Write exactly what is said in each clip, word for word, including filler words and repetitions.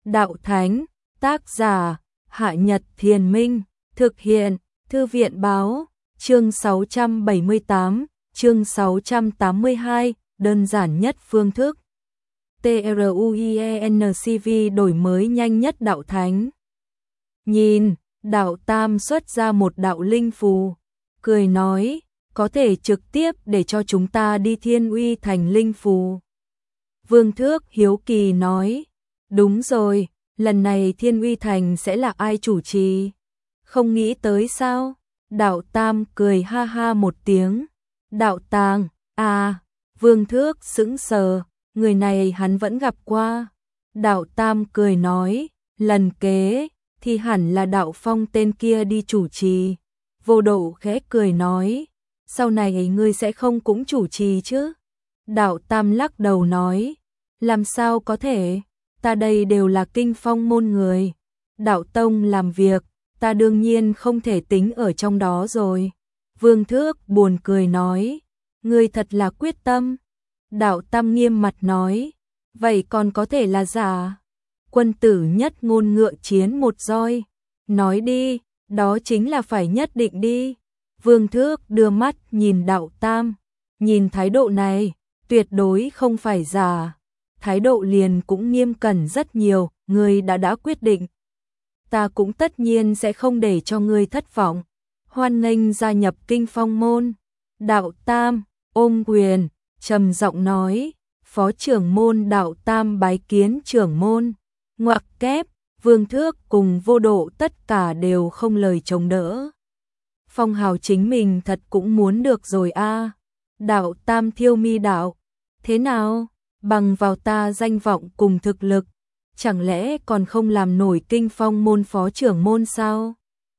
Đạo Thánh, tác giả, Hạ Nhật Thiền Minh, thực hiện, Thư viện Báo, chương sáu trăm bảy mươi tám, chương sáu trăm tám mươi hai, đơn giản nhất phương thức. TRUIENCV đổi mới nhanh nhất Đạo Thánh. Nhìn, Đạo Tam xuất ra một đạo linh phù, cười nói, có thể trực tiếp để cho chúng ta đi Thiên Uy Thành linh phù. Vương Thước hiếu kỳ nói, đúng rồi, lần này Thiên Uy Thành sẽ là ai chủ trì? Không nghĩ tới sao? Đạo Tam cười ha ha một tiếng. Đạo Tàng, à, Vương Thước sững sờ, người này hắn vẫn gặp qua. Đạo Tam cười nói, lần kế, thì hẳn là Đạo Phong tên kia đi chủ trì. Vô Độ khẽ cười nói, sau này ngươi sẽ không cũng chủ trì chứ? Đạo Tam lắc đầu nói, làm sao có thể, ta đây đều là kinh phong môn người. Đạo Tông làm việc, ta đương nhiên không thể tính ở trong đó rồi. Vương Thước buồn cười nói, ngươi thật là quyết tâm. Đạo Tam nghiêm mặt nói, vậy còn có thể là giả? Quân tử nhất ngôn ngựa chiến một roi. Nói đi, đó chính là phải nhất định đi. Vương Thước đưa mắt nhìn Đạo Tam, nhìn thái độ này, tuyệt đối không phải giả. Thái độ liền cũng nghiêm cẩn rất nhiều, ngươi đã đã quyết định. Ta cũng tất nhiên sẽ không để cho ngươi thất vọng. Hoan nghênh gia nhập kinh phong môn. Đạo Tam, ôm quyền, trầm giọng nói, phó trưởng môn Đạo Tam bái kiến trưởng môn. Ngoặc kép, Vương Thước cùng Vô Độ tất cả đều không lời chống đỡ. Phong hào chính mình thật cũng muốn được rồi a. À. Đạo Tam thiêu mi đạo, thế nào? Bằng vào ta danh vọng cùng thực lực, chẳng lẽ còn không làm nổi kinh phong môn phó trưởng môn sao?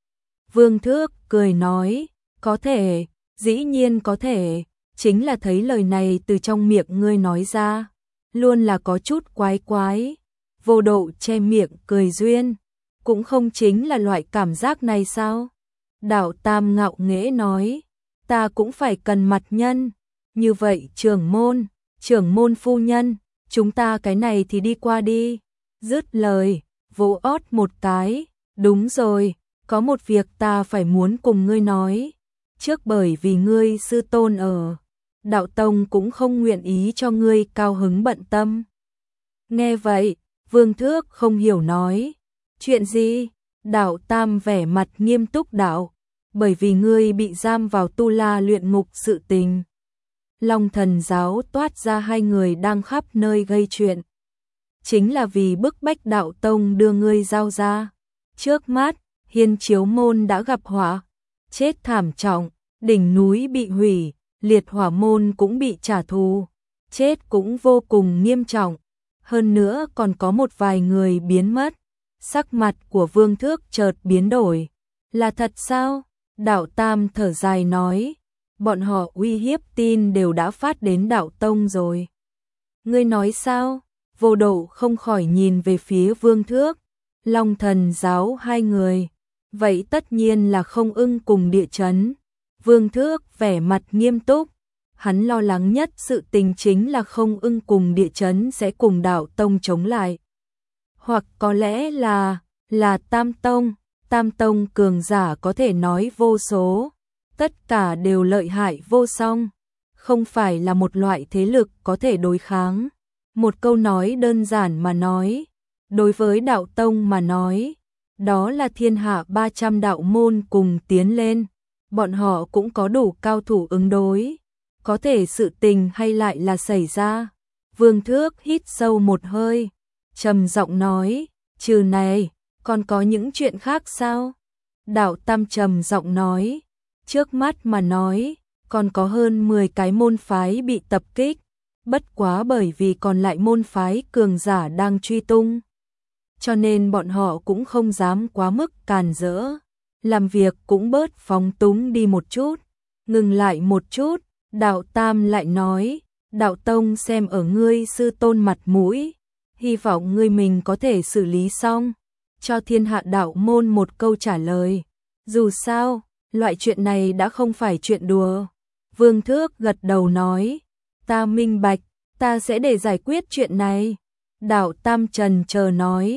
Vương Thước cười nói, có thể, dĩ nhiên có thể, chính là thấy lời này từ trong miệng ngươi nói ra, luôn là có chút quái quái. Vô Độ che miệng cười duyên, cũng không chính là loại cảm giác này sao? Đạo Tam ngạo nghễ nói, ta cũng phải cần mặt nhân, như vậy trưởng môn, trưởng môn phu nhân, chúng ta cái này thì đi qua đi. Dứt lời, vỗ ót một cái, đúng rồi, có một việc ta phải muốn cùng ngươi nói. Trước bởi vì ngươi sư tôn ở, Đạo Tông cũng không nguyện ý cho ngươi cao hứng bận tâm. Nghe vậy, Vương Thước không hiểu nói, chuyện gì? Đạo Tam vẻ mặt nghiêm túc đạo, bởi vì ngươi bị giam vào Tu La luyện ngục sự tình. Long Thần giáo toát ra hai người đang khắp nơi gây chuyện. Chính là vì bức bách Đạo Tông đưa ngươi giao ra. Trước mắt, Hiên Chiếu môn đã gặp họa, chết thảm trọng, đỉnh núi bị hủy, Liệt Hỏa môn cũng bị trả thù, chết cũng vô cùng nghiêm trọng. Hơn nữa còn có một vài người biến mất. Sắc mặt của Vương Thước chợt biến đổi. Là thật sao? Đạo Tam thở dài nói, bọn họ uy hiếp tin đều đã phát đến Đạo Tông rồi. Ngươi nói sao? Vô Độ không khỏi nhìn về phía Vương Thước. Long Thần giáo hai người, vậy tất nhiên là không ưng cùng địa chấn. Vương Thước vẻ mặt nghiêm túc, hắn lo lắng nhất sự tình chính là không ưng cùng địa chấn sẽ cùng Đạo Tông chống lại. Hoặc có lẽ là, là Tam Tông, Tam Tông cường giả có thể nói vô số, tất cả đều lợi hại vô song, không phải là một loại thế lực có thể đối kháng. Một câu nói đơn giản mà nói, đối với Đạo Tông mà nói, đó là thiên hạ ba trăm đạo môn cùng tiến lên, bọn họ cũng có đủ cao thủ ứng đối, có thể sự tình hay lại là xảy ra. Vương Thước hít sâu một hơi, trầm giọng nói, trừ này, còn có những chuyện khác sao? Đạo Tam trầm giọng nói, trước mắt mà nói, còn có hơn mười cái môn phái bị tập kích, bất quá bởi vì còn lại môn phái cường giả đang truy tung, cho nên bọn họ cũng không dám quá mức càn rỡ, làm việc cũng bớt phóng túng đi một chút. Ngừng lại một chút, Đạo Tam lại nói, Đạo Tông xem ở ngươi sư tôn mặt mũi, hy vọng ngươi mình có thể xử lý xong, cho thiên hạ đạo môn một câu trả lời. Dù sao, loại chuyện này đã không phải chuyện đùa. Vương Thước gật đầu nói, ta minh bạch, ta sẽ để giải quyết chuyện này. Đạo Tam trần chờ nói,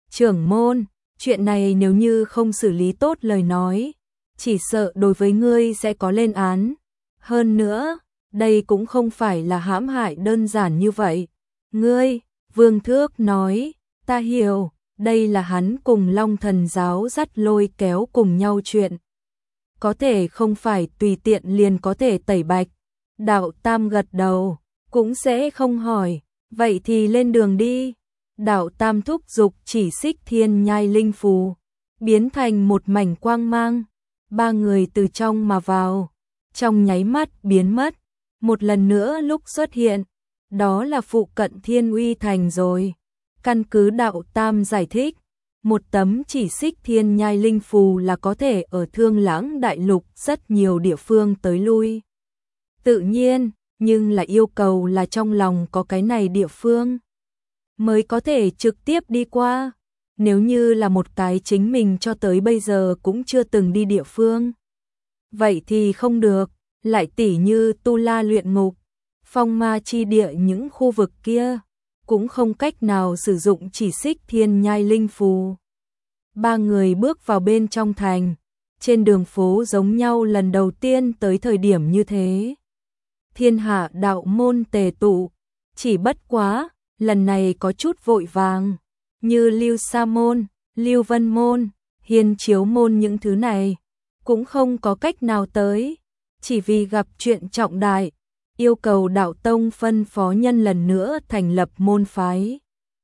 Trưởng môn, chuyện này nếu như không xử lý tốt lời nói, chỉ sợ đối với ngươi sẽ có lên án. Hơn nữa, đây cũng không phải là hãm hại đơn giản như vậy. Ngươi, Vương Thước nói, ta hiểu, đây là hắn cùng Long Thần giáo dắt lôi kéo cùng nhau chuyện. Có thể không phải tùy tiện liền có thể tẩy bạch. Đạo Tam gật đầu, cũng sẽ không hỏi, vậy thì lên đường đi. Đạo Tam thúc giục chỉ xích thiên nhai linh phù, biến thành một mảnh quang mang. Ba người từ trong mà vào, trong nháy mắt biến mất. Một lần nữa lúc xuất hiện, đó là phụ cận Thiên Uy Thành rồi. Căn cứ Đạo Tam giải thích, một tấm chỉ xích thiên nhai linh phù là có thể ở Thương Lãng Đại Lục rất nhiều địa phương tới lui. Tự nhiên, nhưng là yêu cầu là trong lòng có cái này địa phương mới có thể trực tiếp đi qua. Nếu như là một cái chính mình cho tới bây giờ cũng chưa từng đi địa phương, vậy thì không được. Lại tỉ như Tu La luyện ngục, Phong Ma chi địa những khu vực kia, cũng không cách nào sử dụng chỉ xích thiên nhai linh phù. Ba người bước vào bên trong thành, trên đường phố giống nhau lần đầu tiên tới thời điểm như thế. Thiên hạ đạo môn tề tụ, chỉ bất quá, lần này có chút vội vàng, như Lưu Sa môn, Lưu Vân môn, Hiên Chiếu môn những thứ này, cũng không có cách nào tới, chỉ vì gặp chuyện trọng đại, yêu cầu đạo tông phân phó nhân lần nữa thành lập môn phái.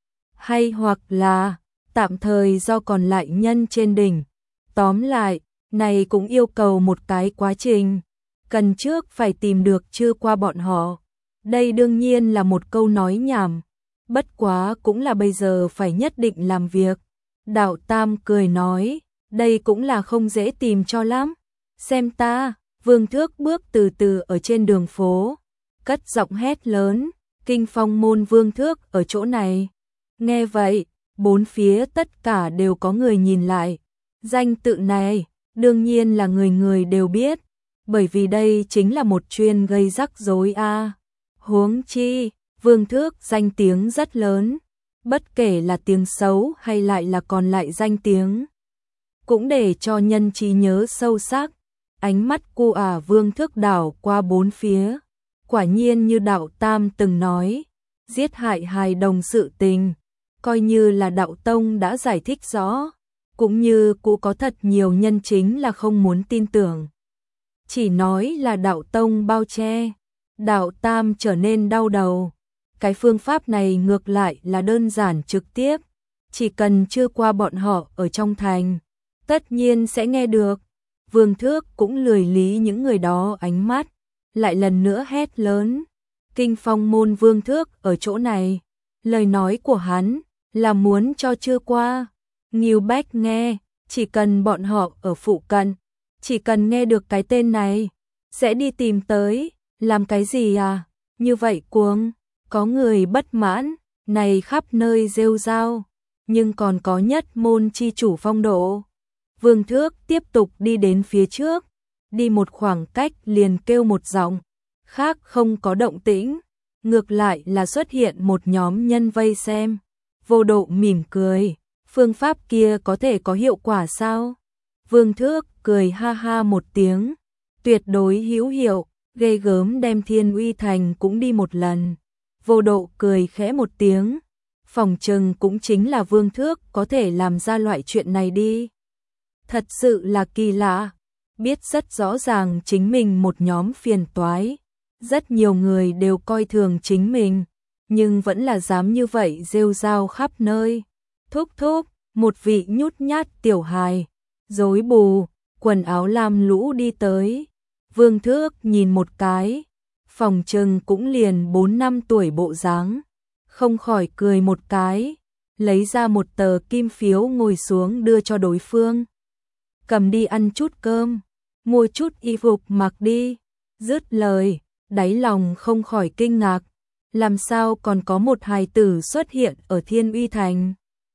Hay hoặc là, tạm thời do còn lại nhân trên đỉnh. Tóm lại, này cũng yêu cầu một cái quá trình, cần trước phải tìm được chưa qua bọn họ. Đây đương nhiên là một câu nói nhảm, bất quá cũng là bây giờ phải nhất định làm việc. Đạo Tam cười nói, đây cũng là không dễ tìm cho lắm. Xem ta, Vương Thước bước từ từ ở trên đường phố, cất giọng hét lớn, Kinh Phong môn Vương Thước ở chỗ này. Nghe vậy, bốn phía tất cả đều có người nhìn lại. Danh tự này, đương nhiên là người người đều biết, bởi vì đây chính là một chuyên gây rắc rối a. À. Huống chi, Vương Thước danh tiếng rất lớn, bất kể là tiếng xấu hay lại là còn lại danh tiếng, cũng để cho nhân trí nhớ sâu sắc. Ánh mắt cô ả Vương Thước đảo qua bốn phía, quả nhiên như Đạo Tam từng nói, giết hại hài đồng sự tình, coi như là Đạo Tông đã giải thích rõ, cũng như cũng có thật nhiều nhân chính là không muốn tin tưởng. Chỉ nói là Đạo Tông bao che, Đạo Tam trở nên đau đầu. Cái phương pháp này ngược lại là đơn giản trực tiếp, chỉ cần chưa qua bọn họ ở trong thành, tất nhiên sẽ nghe được. Vương Thước cũng lười lý những người đó ánh mắt, lại lần nữa hét lớn, Kinh Phong môn Vương Thước ở chỗ này. Lời nói của hắn là muốn cho chưa qua. Ngưu Bách nghe, chỉ cần bọn họ ở phụ cận, chỉ cần nghe được cái tên này, sẽ đi tìm tới. Làm cái gì à? Như vậy cuồng. Có người bất mãn, này khắp nơi rêu rao, nhưng còn có nhất môn chi chủ phong độ. Vương Thước tiếp tục đi đến phía trước, đi một khoảng cách liền kêu một giọng, khác không có động tĩnh, ngược lại là xuất hiện một nhóm nhân vây xem. Vô Độ mỉm cười, phương pháp kia có thể có hiệu quả sao? Vương Thước cười ha ha một tiếng, tuyệt đối hữu hiệu, ghê gớm đem Thiên Uy Thành cũng đi một lần. Vô Độ cười khẽ một tiếng, phòng trừng cũng chính là Vương Thước có thể làm ra loại chuyện này đi. Thật sự là kỳ lạ, biết rất rõ ràng chính mình một nhóm phiền toái, rất nhiều người đều coi thường chính mình, nhưng vẫn là dám như vậy rêu rao khắp nơi. Thúc thúc, một vị nhút nhát tiểu hài, rối bù, quần áo lam lũ đi tới. Vương Thước nhìn một cái, phòng trừng cũng liền bốn năm tuổi bộ dáng, không khỏi cười một cái, lấy ra một tờ kim phiếu ngồi xuống đưa cho đối phương. Cầm đi ăn chút cơm, mua chút y phục mặc đi. Dứt lời, đáy lòng không khỏi kinh ngạc, làm sao còn có một hài tử xuất hiện ở Thiên Uy Thành.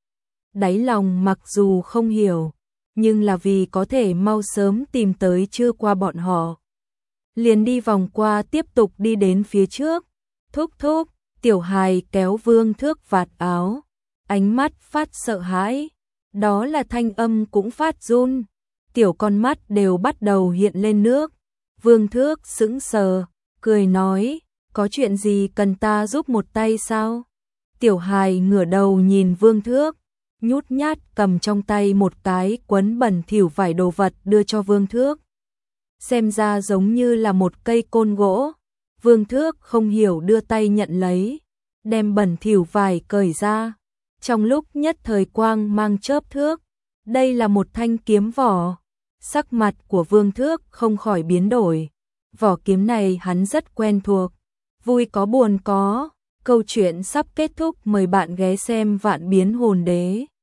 Đáy lòng mặc dù không hiểu, nhưng là vì có thể mau sớm tìm tới chưa qua bọn họ, liền đi vòng qua tiếp tục đi đến phía trước. Thúc thúc, tiểu hài kéo Vương Thước vạt áo, ánh mắt phát sợ hãi, đó là thanh âm cũng phát run, tiểu con mắt đều bắt đầu hiện lên nước. Vương Thước sững sờ, cười nói, có chuyện gì cần ta giúp một tay sao? Tiểu hài ngửa đầu nhìn Vương Thước, nhút nhát cầm trong tay một cái quấn bẩn thỉu vải đồ vật đưa cho Vương Thước. Xem ra giống như là một cây côn gỗ. Vương Thước không hiểu đưa tay nhận lấy, đem bẩn thỉu vải cởi ra. Trong lúc nhất thời quang mang chớp thước, đây là một thanh kiếm vỏ. Sắc mặt của Vương Thước không khỏi biến đổi. Vỏ kiếm này hắn rất quen thuộc, vui có buồn có. Câu chuyện sắp kết thúc, mời bạn ghé xem Vạn Biến Hồn Đế.